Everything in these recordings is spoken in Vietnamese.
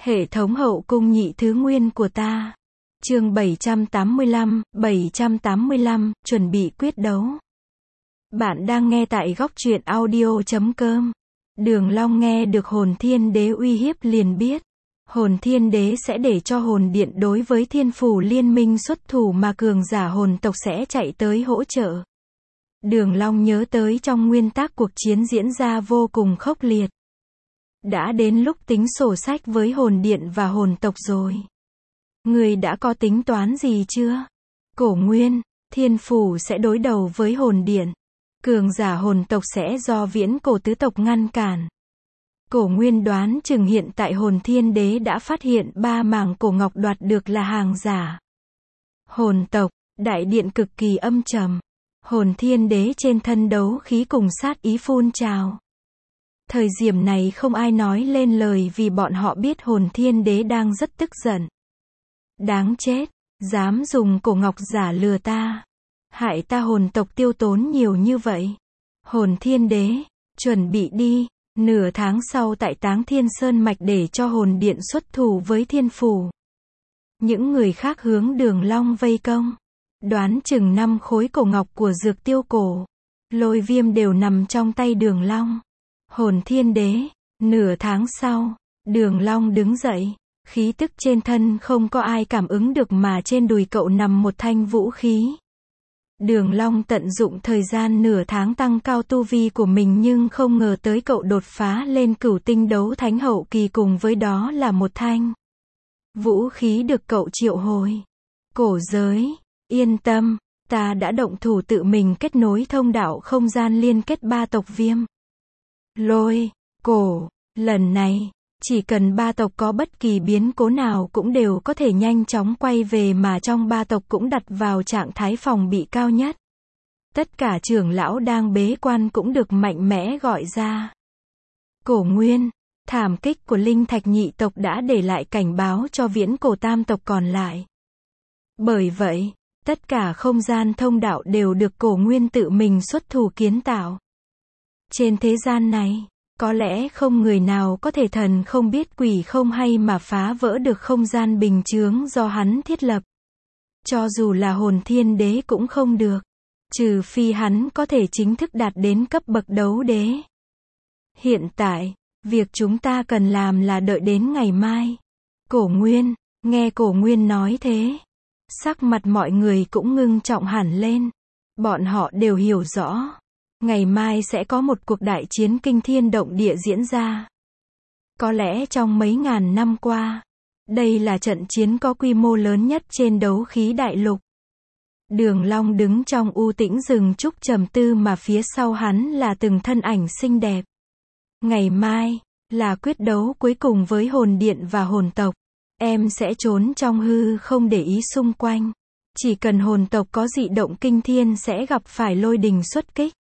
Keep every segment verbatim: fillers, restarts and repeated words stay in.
Hệ thống hậu cung nhị thứ nguyên của ta. Chương bảy trăm tám mươi lăm, bảy trăm tám mươi lăm, chuẩn bị quyết đấu. Bạn đang nghe tại góc truyện audio chấm com. Đường Long nghe được Hồn Thiên Đế uy hiếp liền biết. Hồn Thiên Đế sẽ để cho hồn điện đối với Thiên Phủ Liên minh xuất thủ mà cường giả hồn tộc sẽ chạy tới hỗ trợ. Đường Long nhớ tới trong nguyên tắc cuộc chiến diễn ra vô cùng khốc liệt. Đã đến lúc tính sổ sách với hồn điện và hồn tộc rồi. Người đã có tính toán gì chưa? Cổ Nguyên, Thiên Phủ sẽ đối đầu với hồn điện. Cường giả hồn tộc sẽ do Viễn Cổ tứ tộc ngăn cản. Cổ Nguyên đoán chừng hiện tại Hồn Thiên Đế đã phát hiện ba mảng cổ ngọc đoạt được là hàng giả. Hồn tộc, đại điện cực kỳ âm trầm. Hồn Thiên Đế trên thân đấu khí cùng sát ý phun trào. Thời điểm này không ai nói lên lời vì bọn họ biết Hồn Thiên Đế đang rất tức giận. Đáng chết, dám dùng cổ ngọc giả lừa ta. Hại ta hồn tộc tiêu tốn nhiều như vậy. Hồn Thiên Đế, chuẩn bị đi, nửa tháng sau tại Táng Thiên Sơn Mạch để cho hồn điện xuất thủ với Thiên Phủ. Những người khác hướng Đường Long vây công. Đoán chừng năm khối cổ ngọc của Dược Tiêu Cổ, Lôi Viêm đều nằm trong tay Đường Long. Hồn Thiên Đế, nửa tháng sau, Đường Long đứng dậy, khí tức trên thân không có ai cảm ứng được mà trên đùi cậu nằm một thanh vũ khí. Đường Long tận dụng thời gian nửa tháng tăng cao tu vi của mình nhưng không ngờ tới cậu đột phá lên cửu tinh đấu thánh hậu kỳ cùng với đó là một thanh vũ khí được cậu triệu hồi. Cổ giới, yên tâm, ta đã động thủ tự mình kết nối thông đạo không gian liên kết ba tộc Viêm, Lôi, Cổ. Lần này, chỉ cần ba tộc có bất kỳ biến cố nào cũng đều có thể nhanh chóng quay về mà trong ba tộc cũng đặt vào trạng thái phòng bị cao nhất. Tất cả trưởng lão đang bế quan cũng được mạnh mẽ gọi ra. Cổ Nguyên, thảm kích của Linh Thạch nhị tộc đã để lại cảnh báo cho Viễn Cổ tam tộc còn lại. Bởi vậy, tất cả không gian thông đạo đều được Cổ Nguyên tự mình xuất thủ kiến tạo. Trên thế gian này, có lẽ không người nào có thể thần không biết quỷ không hay mà phá vỡ được không gian bình chướng do hắn thiết lập. Cho dù là Hồn Thiên Đế cũng không được. Trừ phi hắn có thể chính thức đạt đến cấp bậc đấu đế. Hiện tại, việc chúng ta cần làm là đợi đến ngày mai. Cổ Nguyên, nghe Cổ Nguyên nói thế, sắc mặt mọi người cũng ngưng trọng hẳn lên. Bọn họ đều hiểu rõ. Ngày mai sẽ có một cuộc đại chiến kinh thiên động địa diễn ra. Có lẽ trong mấy ngàn năm qua, đây là trận chiến có quy mô lớn nhất trên đấu khí đại lục. Đường Long đứng trong u tĩnh rừng trúc trầm tư mà phía sau hắn là từng thân ảnh xinh đẹp. Ngày mai, là quyết đấu cuối cùng với hồn điện và hồn tộc. Em sẽ trốn trong hư không để ý xung quanh. Chỉ cần hồn tộc có dị động kinh thiên sẽ gặp phải lôi đình xuất kích.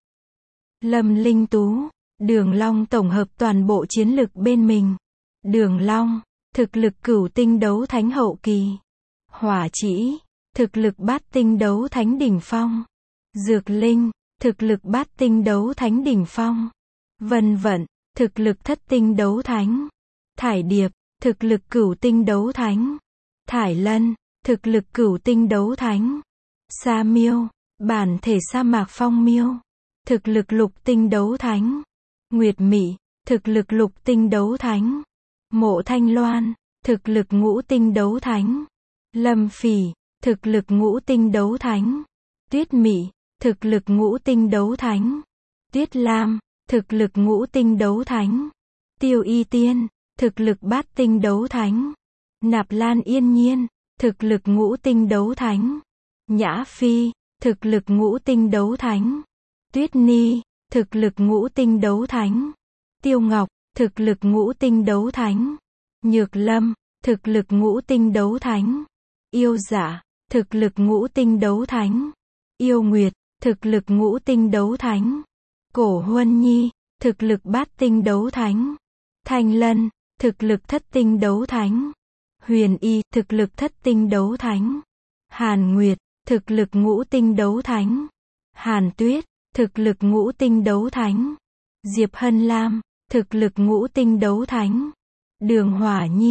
Lâm Linh Tú, Đường Long tổng hợp toàn bộ chiến lực bên mình. Đường Long, thực lực cửu tinh đấu thánh hậu kỳ. Hỏa Chỉ, thực lực bát tinh đấu thánh đỉnh phong. Dược Linh, thực lực bát tinh đấu thánh đỉnh phong. Vân Vận, thực lực thất tinh đấu thánh. Thải Điệp, thực lực cửu tinh đấu thánh. Thải Lân, thực lực cửu tinh đấu thánh. Sa Miêu, bản thể sa mạc phong miêu. Thực lực lục tinh đấu thánh. Nguyệt Mị, thực lực lục tinh đấu thánh. Mộ Thanh Loan, thực lực ngũ tinh đấu thánh. Lâm Phỉ, thực lực ngũ tinh đấu thánh. Tuyết Mị, thực lực ngũ tinh đấu thánh. Tuyết Lam, thực lực ngũ tinh đấu thánh. Tiêu Y Tiên, thực lực bát tinh đấu thánh. Nạp Lan Yên Nhiên, thực lực ngũ tinh đấu thánh. Nhã Phi, thực lực ngũ tinh đấu thánh. Tuyết Ni, thực lực ngũ tinh đấu thánh. Tiêu Ngọc, thực lực ngũ tinh đấu thánh. Nhược Lâm, thực lực ngũ tinh đấu thánh. Yêu Dạ, thực lực ngũ tinh đấu thánh. Yêu Nguyệt, thực lực ngũ tinh đấu thánh. Cổ Huân Nhi, thực lực bát tinh đấu thánh. Thanh Lân, thực lực thất tinh đấu thánh. Huyền Y, thực lực thất tinh đấu thánh. Hàn Nguyệt, thực lực ngũ tinh đấu thánh. Hàn Tuyết, thực lực ngũ tinh đấu thánh. Diệp Hân Lam, thực lực ngũ tinh đấu thánh. Đường Hỏa Nhi,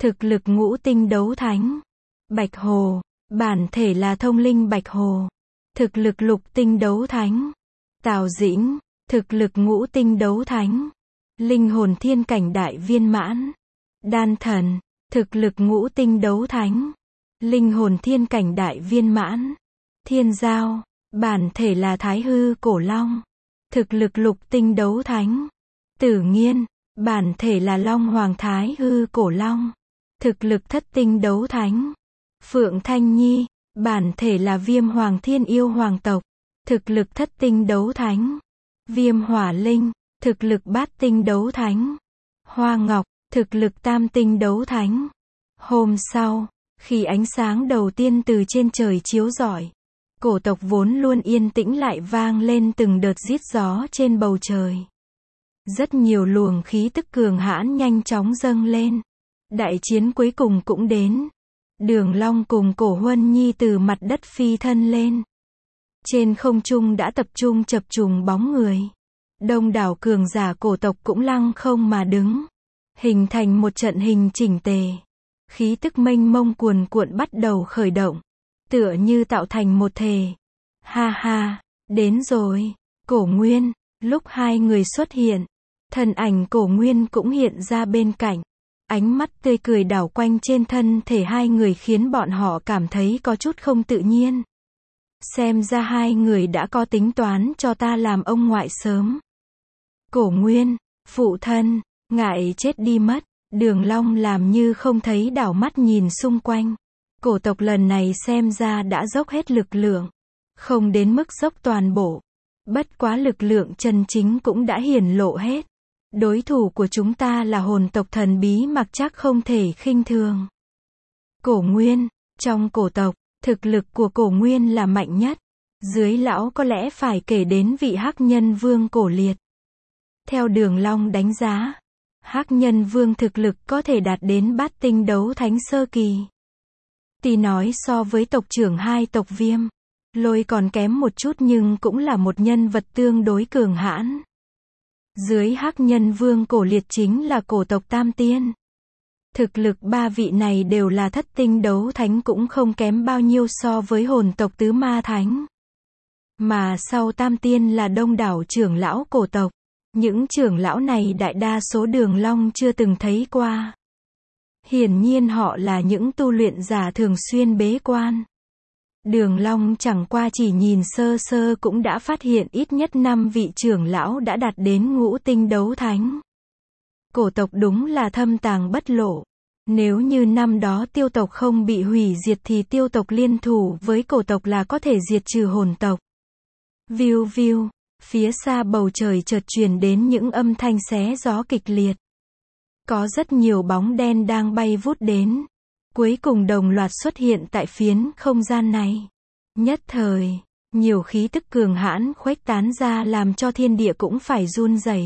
Thực lực ngũ tinh đấu thánh. Bạch Hồ, bản thể là thông linh Bạch Hồ. Thực lực lục tinh đấu thánh. Tào Dĩnh, thực lực ngũ tinh đấu thánh. Linh hồn thiên cảnh đại viên mãn. Đan Thần, thực lực ngũ tinh đấu thánh. Linh hồn thiên cảnh đại viên mãn. Thiên Giao, bản thể là Thái hư cổ long. Thực lực lục tinh đấu thánh. Tử Nghiên, bản thể là Long Hoàng Thái hư cổ long. Thực lực thất tinh đấu thánh. Phượng Thanh Nhi, bản thể là Viêm Hoàng Thiên yêu hoàng tộc. Thực lực thất tinh đấu thánh. Viêm Hỏa Linh, thực lực bát tinh đấu thánh. Hoa Ngọc, thực lực tam tinh đấu thánh. Hôm sau, khi ánh sáng đầu tiên từ trên trời chiếu rọi, cổ tộc vốn luôn yên tĩnh lại vang lên từng đợt rít gió trên bầu trời. Rất nhiều luồng khí tức cường hãn nhanh chóng dâng lên. Đại chiến cuối cùng cũng đến. Đường Long cùng Cổ Huân Nhi từ mặt đất phi thân lên. Trên không trung đã tập trung chập trùng bóng người. Đông đảo cường giả cổ tộc cũng lăng không mà đứng, hình thành một trận hình chỉnh tề. Khí tức mênh mông cuồn cuộn bắt đầu khởi động, tựa như tạo thành một thể. Ha ha, đến rồi. Cổ Nguyên, lúc hai người xuất hiện, thân ảnh Cổ Nguyên cũng hiện ra bên cạnh. Ánh mắt tươi cười đảo quanh trên thân thể hai người khiến bọn họ cảm thấy có chút không tự nhiên. Xem ra hai người đã có tính toán cho ta làm ông ngoại sớm. Cổ Nguyên, phụ thân, ngại chết đi mất. Đường Long làm như không thấy, đảo mắt nhìn xung quanh. Cổ tộc lần này xem ra đã dốc hết lực lượng. Không đến mức dốc toàn bộ. Bất quá lực lượng chân chính cũng đã hiển lộ hết. Đối thủ của chúng ta là hồn tộc thần bí mặc chắc không thể khinh thường. Cổ Nguyên, trong cổ tộc, thực lực của Cổ Nguyên là mạnh nhất. Dưới lão có lẽ phải kể đến vị Hắc Nhân Vương Cổ Liệt. Theo Đường Long đánh giá, Hắc Nhân Vương thực lực có thể đạt đến bát tinh đấu thánh sơ kỳ. Tuy nói so với tộc trưởng hai tộc Viêm, Lôi còn kém một chút nhưng cũng là một nhân vật tương đối cường hãn. Dưới Hắc Nhân Vương Cổ Liệt chính là cổ tộc Tam Tiên. Thực lực ba vị này đều là thất tinh đấu thánh, cũng không kém bao nhiêu so với hồn tộc Tứ Ma Thánh. Mà sau Tam Tiên là đông đảo trưởng lão cổ tộc. Những trưởng lão này đại đa số Đường Long chưa từng thấy qua. Hiển nhiên họ là những tu luyện giả thường xuyên bế quan. Đường Long chẳng qua chỉ nhìn sơ sơ cũng đã phát hiện ít nhất năm vị trưởng lão đã đạt đến ngũ tinh đấu thánh. Cổ tộc đúng là thâm tàng bất lộ. Nếu như năm đó Tiêu tộc không bị hủy diệt thì Tiêu tộc liên thủ với cổ tộc là có thể diệt trừ hồn tộc. Viu viu, phía xa bầu trời chợt truyền đến những âm thanh xé gió kịch liệt. Có rất nhiều bóng đen đang bay vút đến. Cuối cùng đồng loạt xuất hiện tại phiến không gian này. Nhất thời, nhiều khí tức cường hãn khuếch tán ra làm cho thiên địa cũng phải run rẩy.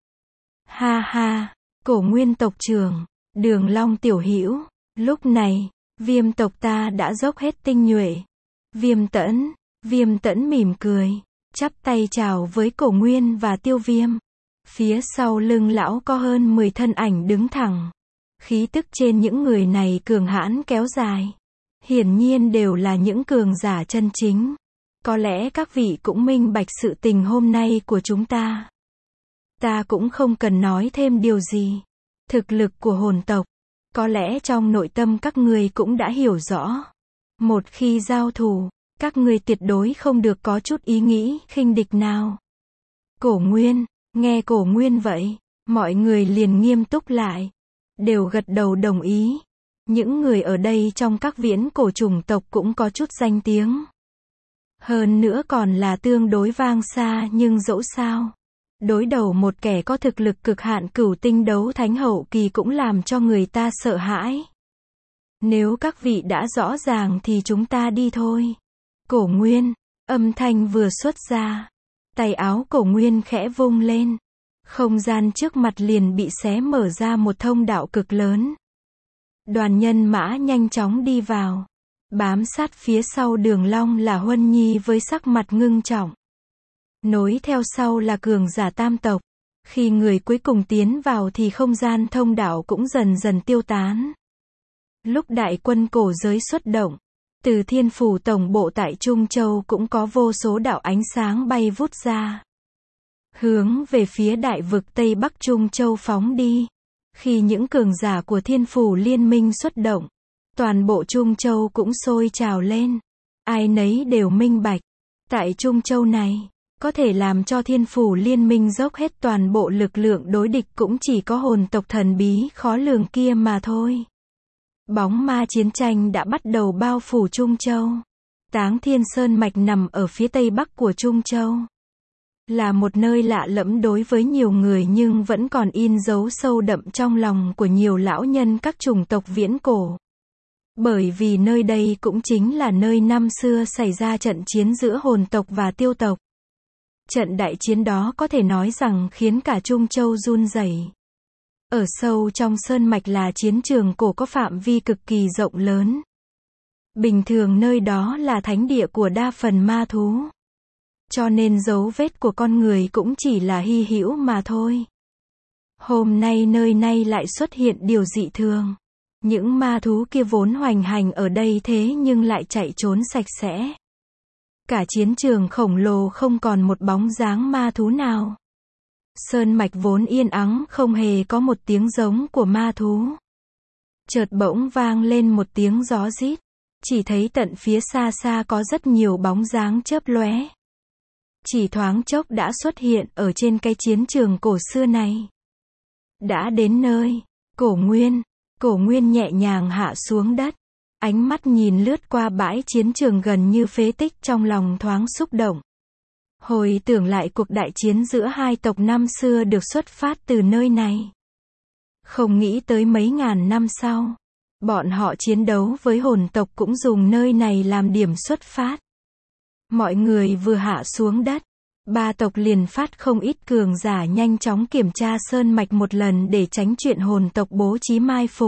Ha ha, Cổ Nguyên tộc trưởng, Đường Long tiểu hữu, lúc này, Viêm tộc ta đã dốc hết tinh nhuệ. Viêm Tẫn, Viêm Tẫn mỉm cười, chắp tay chào với Cổ Nguyên và Tiêu Viêm. Phía sau lưng lão có hơn mười thân ảnh đứng thẳng. Khí tức trên những người này cường hãn kéo dài. Hiển nhiên đều là những cường giả chân chính. Có lẽ các vị cũng minh bạch sự tình hôm nay của chúng ta. Ta cũng không cần nói thêm điều gì. Thực lực của hồn tộc, có lẽ trong nội tâm các người cũng đã hiểu rõ. Một khi giao thủ, các người tuyệt đối không được có chút ý nghĩ khinh địch nào. Cổ Nguyên, nghe Cổ Nguyên vậy, mọi người liền nghiêm túc lại. Đều gật đầu đồng ý. Những người ở đây trong các viễn cổ chủng tộc cũng có chút danh tiếng. Hơn nữa còn là tương đối vang xa, nhưng dẫu sao, đối đầu một kẻ có thực lực cực hạn cửu tinh đấu thánh hậu kỳ cũng làm cho người ta sợ hãi. Nếu các vị đã rõ ràng thì chúng ta đi thôi. Cổ Nguyên, âm thanh vừa xuất ra, tay áo Cổ Nguyên khẽ vung lên. Không gian trước mặt liền bị xé mở ra một thông đạo cực lớn. Đoàn nhân mã nhanh chóng đi vào. Bám sát phía sau Đường Long là Huân Nhi với sắc mặt ngưng trọng. Nối theo sau là cường giả tam tộc. Khi người cuối cùng tiến vào thì không gian thông đạo cũng dần dần tiêu tán. Lúc đại quân cổ giới xuất động, từ Thiên Phủ tổng bộ tại Trung Châu cũng có vô số đạo ánh sáng bay vút ra, hướng về phía đại vực Tây Bắc Trung Châu phóng đi. Khi những cường giả của Thiên Phủ liên minh xuất động, toàn bộ Trung Châu cũng sôi trào lên. Ai nấy đều minh bạch, tại Trung Châu này, có thể làm cho Thiên Phủ liên minh dốc hết toàn bộ lực lượng đối địch cũng chỉ có hồn tộc thần bí khó lường kia mà thôi. Bóng ma chiến tranh đã bắt đầu bao phủ Trung Châu. Táng Thiên Sơn Mạch nằm ở phía tây bắc của Trung Châu. Là một nơi lạ lẫm đối với nhiều người nhưng vẫn còn in dấu sâu đậm trong lòng của nhiều lão nhân các chủng tộc viễn cổ. Bởi vì nơi đây cũng chính là nơi năm xưa xảy ra trận chiến giữa hồn tộc và tiêu tộc. Trận đại chiến đó có thể nói rằng khiến cả Trung Châu run rẩy. Ở sâu trong sơn mạch là chiến trường cổ có phạm vi cực kỳ rộng lớn. Bình thường nơi đó là thánh địa của đa phần ma thú. Cho nên dấu vết của con người cũng chỉ là hy hữu mà thôi. Hôm nay nơi này lại xuất hiện điều dị thường. Những ma thú kia vốn hoành hành ở đây thế nhưng lại chạy trốn sạch sẽ. Cả chiến trường khổng lồ không còn một bóng dáng ma thú nào. Sơn mạch vốn yên ắng không hề có một tiếng giống của ma thú. Chợt bỗng vang lên một tiếng gió rít. Chỉ thấy tận phía xa xa có rất nhiều bóng dáng chớp lóe. Chỉ thoáng chốc đã xuất hiện ở trên cái chiến trường cổ xưa này. Đã đến nơi, Cổ Nguyên. Cổ Nguyên nhẹ nhàng hạ xuống đất. Ánh mắt nhìn lướt qua bãi chiến trường gần như phế tích, trong lòng thoáng xúc động. Hồi tưởng lại cuộc đại chiến giữa hai tộc năm xưa được xuất phát từ nơi này. Không nghĩ tới mấy ngàn năm sau, bọn họ chiến đấu với hồn tộc cũng dùng nơi này làm điểm xuất phát. Mọi người vừa hạ xuống đất, ba tộc liền phát không ít cường giả nhanh chóng kiểm tra sơn mạch một lần để tránh chuyện hồn tộc bố trí mai phục.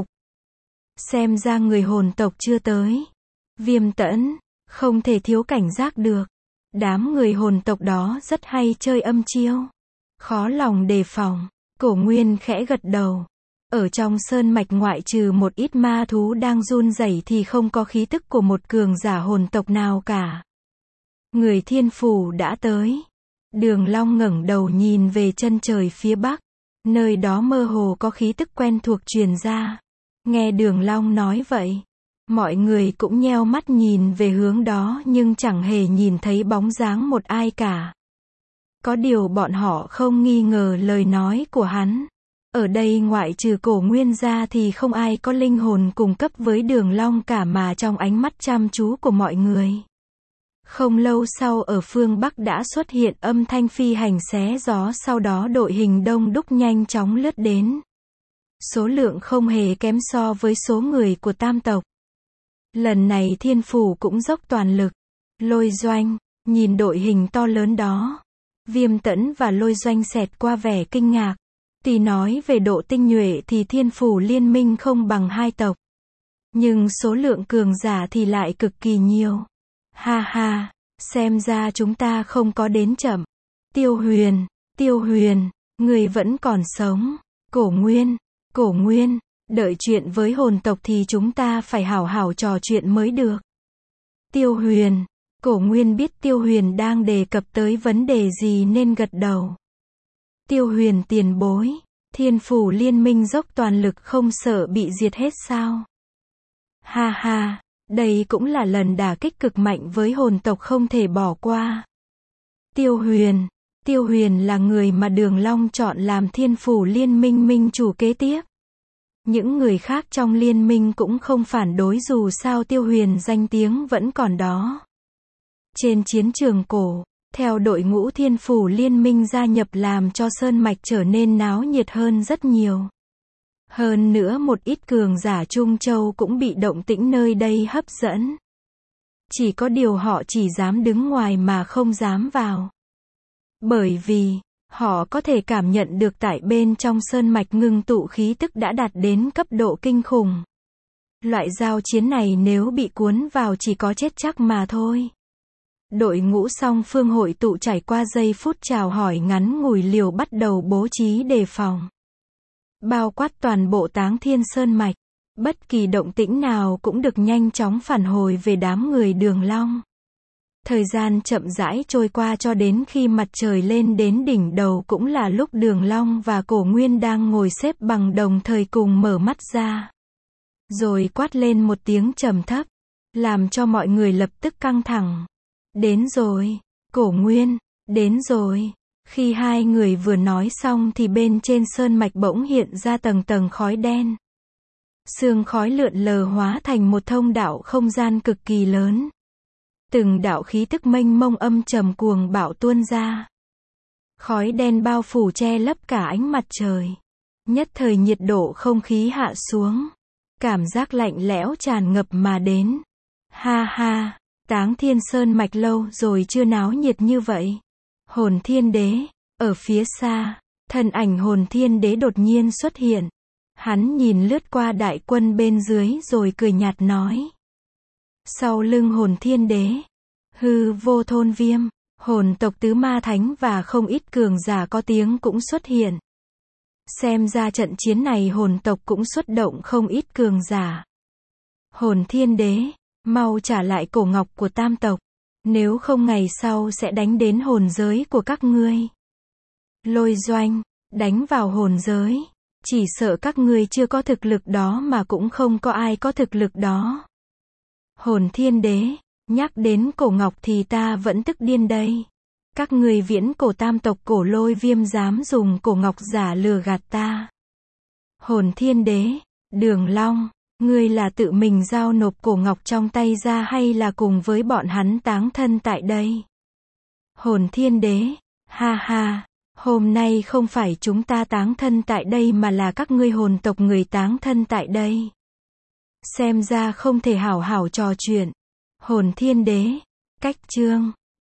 Xem ra người hồn tộc chưa tới. Viêm Tẫn, không thể thiếu cảnh giác được. Đám người hồn tộc đó rất hay chơi âm chiêu. Khó lòng đề phòng. Cổ Nguyên khẽ gật đầu. Ở trong sơn mạch ngoại trừ một ít ma thú đang run rẩy thì không có khí tức của một cường giả hồn tộc nào cả. Người Thiên Phủ đã tới. Đường Long ngẩng đầu nhìn về chân trời phía bắc. Nơi đó mơ hồ có khí tức quen thuộc truyền ra. Nghe Đường Long nói vậy, mọi người cũng nheo mắt nhìn về hướng đó nhưng chẳng hề nhìn thấy bóng dáng một ai cả. Có điều bọn họ không nghi ngờ lời nói của hắn. Ở đây ngoại trừ Cổ Nguyên ra thì không ai có linh hồn cùng cấp với Đường Long cả, mà trong ánh mắt chăm chú của mọi người. Không lâu sau ở phương Bắc đã xuất hiện âm thanh phi hành xé gió, sau đó đội hình đông đúc nhanh chóng lướt đến. Số lượng không hề kém so với số người của tam tộc. Lần này Thiên Phủ cũng dốc toàn lực. Lôi Doanh, nhìn đội hình to lớn đó. Viêm Tẫn và Lôi Doanh xẹt qua vẻ kinh ngạc. Tuy nói về độ tinh nhuệ thì Thiên Phủ liên minh không bằng hai tộc. Nhưng số lượng cường giả thì lại cực kỳ nhiều. Ha ha, xem ra chúng ta không có đến chậm. Tiêu Huyền, Tiêu Huyền, người vẫn còn sống. Cổ Nguyên, Cổ Nguyên, đợi chuyện với hồn tộc thì chúng ta phải hảo hảo trò chuyện mới được. Tiêu Huyền, Cổ Nguyên biết Tiêu Huyền đang đề cập tới vấn đề gì nên gật đầu. Tiêu Huyền tiền bối, Thiên Phủ liên minh dốc toàn lực không sợ bị diệt hết sao? Ha ha, đây cũng là lần đả kích cực mạnh với hồn tộc không thể bỏ qua. Tiêu Huyền, Tiêu Huyền là người mà Đường Long chọn làm Thiên Phủ liên minh minh chủ kế tiếp. Những người khác trong liên minh cũng không phản đối, dù sao Tiêu Huyền danh tiếng vẫn còn đó. Trên chiến trường cổ, theo đội ngũ Thiên Phủ liên minh gia nhập làm cho sơn mạch trở nên náo nhiệt hơn rất nhiều. Hơn nữa một ít cường giả Trung Châu cũng bị động tĩnh nơi đây hấp dẫn. Chỉ có điều họ chỉ dám đứng ngoài mà không dám vào. Bởi vì, họ có thể cảm nhận được tại bên trong sơn mạch ngưng tụ khí tức đã đạt đến cấp độ kinh khủng. Loại giao chiến này nếu bị cuốn vào chỉ có chết chắc mà thôi. Đội ngũ song phương hội tụ trải qua giây phút chào hỏi ngắn ngủi liều bắt đầu bố trí đề phòng. Bao quát toàn bộ Táng Thiên Sơn Mạch. Bất kỳ động tĩnh nào cũng được nhanh chóng phản hồi về đám người Đường Long. Thời gian chậm rãi trôi qua cho đến khi mặt trời lên đến đỉnh đầu cũng là lúc Đường Long và Cổ Nguyên đang ngồi xếp bằng đồng thời cùng mở mắt ra. Rồi quát lên một tiếng trầm thấp, làm cho mọi người lập tức căng thẳng. Đến rồi, Cổ Nguyên, đến rồi. Khi hai người vừa nói xong thì bên trên sơn mạch bỗng hiện ra tầng tầng khói đen. Sương khói lượn lờ hóa thành một thông đạo không gian cực kỳ lớn. Từng đạo khí tức mênh mông âm trầm cuồng bạo tuôn ra. Khói đen bao phủ che lấp cả ánh mặt trời. Nhất thời nhiệt độ không khí hạ xuống. Cảm giác lạnh lẽo tràn ngập mà đến. Ha ha, Táng Thiên Sơn mạch lâu rồi chưa náo nhiệt như vậy. Hồn Thiên Đế, ở phía xa, thân ảnh Hồn Thiên Đế đột nhiên xuất hiện. Hắn nhìn lướt qua đại quân bên dưới rồi cười nhạt nói. Sau lưng Hồn Thiên Đế, Hư Vô Thôn Viêm, hồn tộc tứ ma thánh và không ít cường giả có tiếng cũng xuất hiện. Xem ra trận chiến này hồn tộc cũng xuất động không ít cường giả. Hồn Thiên Đế, mau trả lại cổ ngọc của tam tộc, nếu không ngày sau sẽ đánh đến hồn giới của các ngươi. Lôi Doanh, đánh vào hồn giới, chỉ sợ các ngươi chưa có thực lực đó mà cũng không có ai có thực lực đó. Hồn Thiên Đế, nhắc đến cổ ngọc thì ta vẫn tức điên đây. Các ngươi viễn cổ tam tộc Cổ Lôi Viêm dám dùng cổ ngọc giả lừa gạt ta. Hồn Thiên Đế, Đường Long, ngươi là tự mình giao nộp cổ ngọc trong tay ra hay là cùng với bọn hắn táng thân tại đây? Hồn Thiên Đế, ha ha, hôm nay không phải chúng ta táng thân tại đây mà là các ngươi hồn tộc người táng thân tại đây. Xem ra không thể hảo hảo trò chuyện. Hồn Thiên Đế, cách chương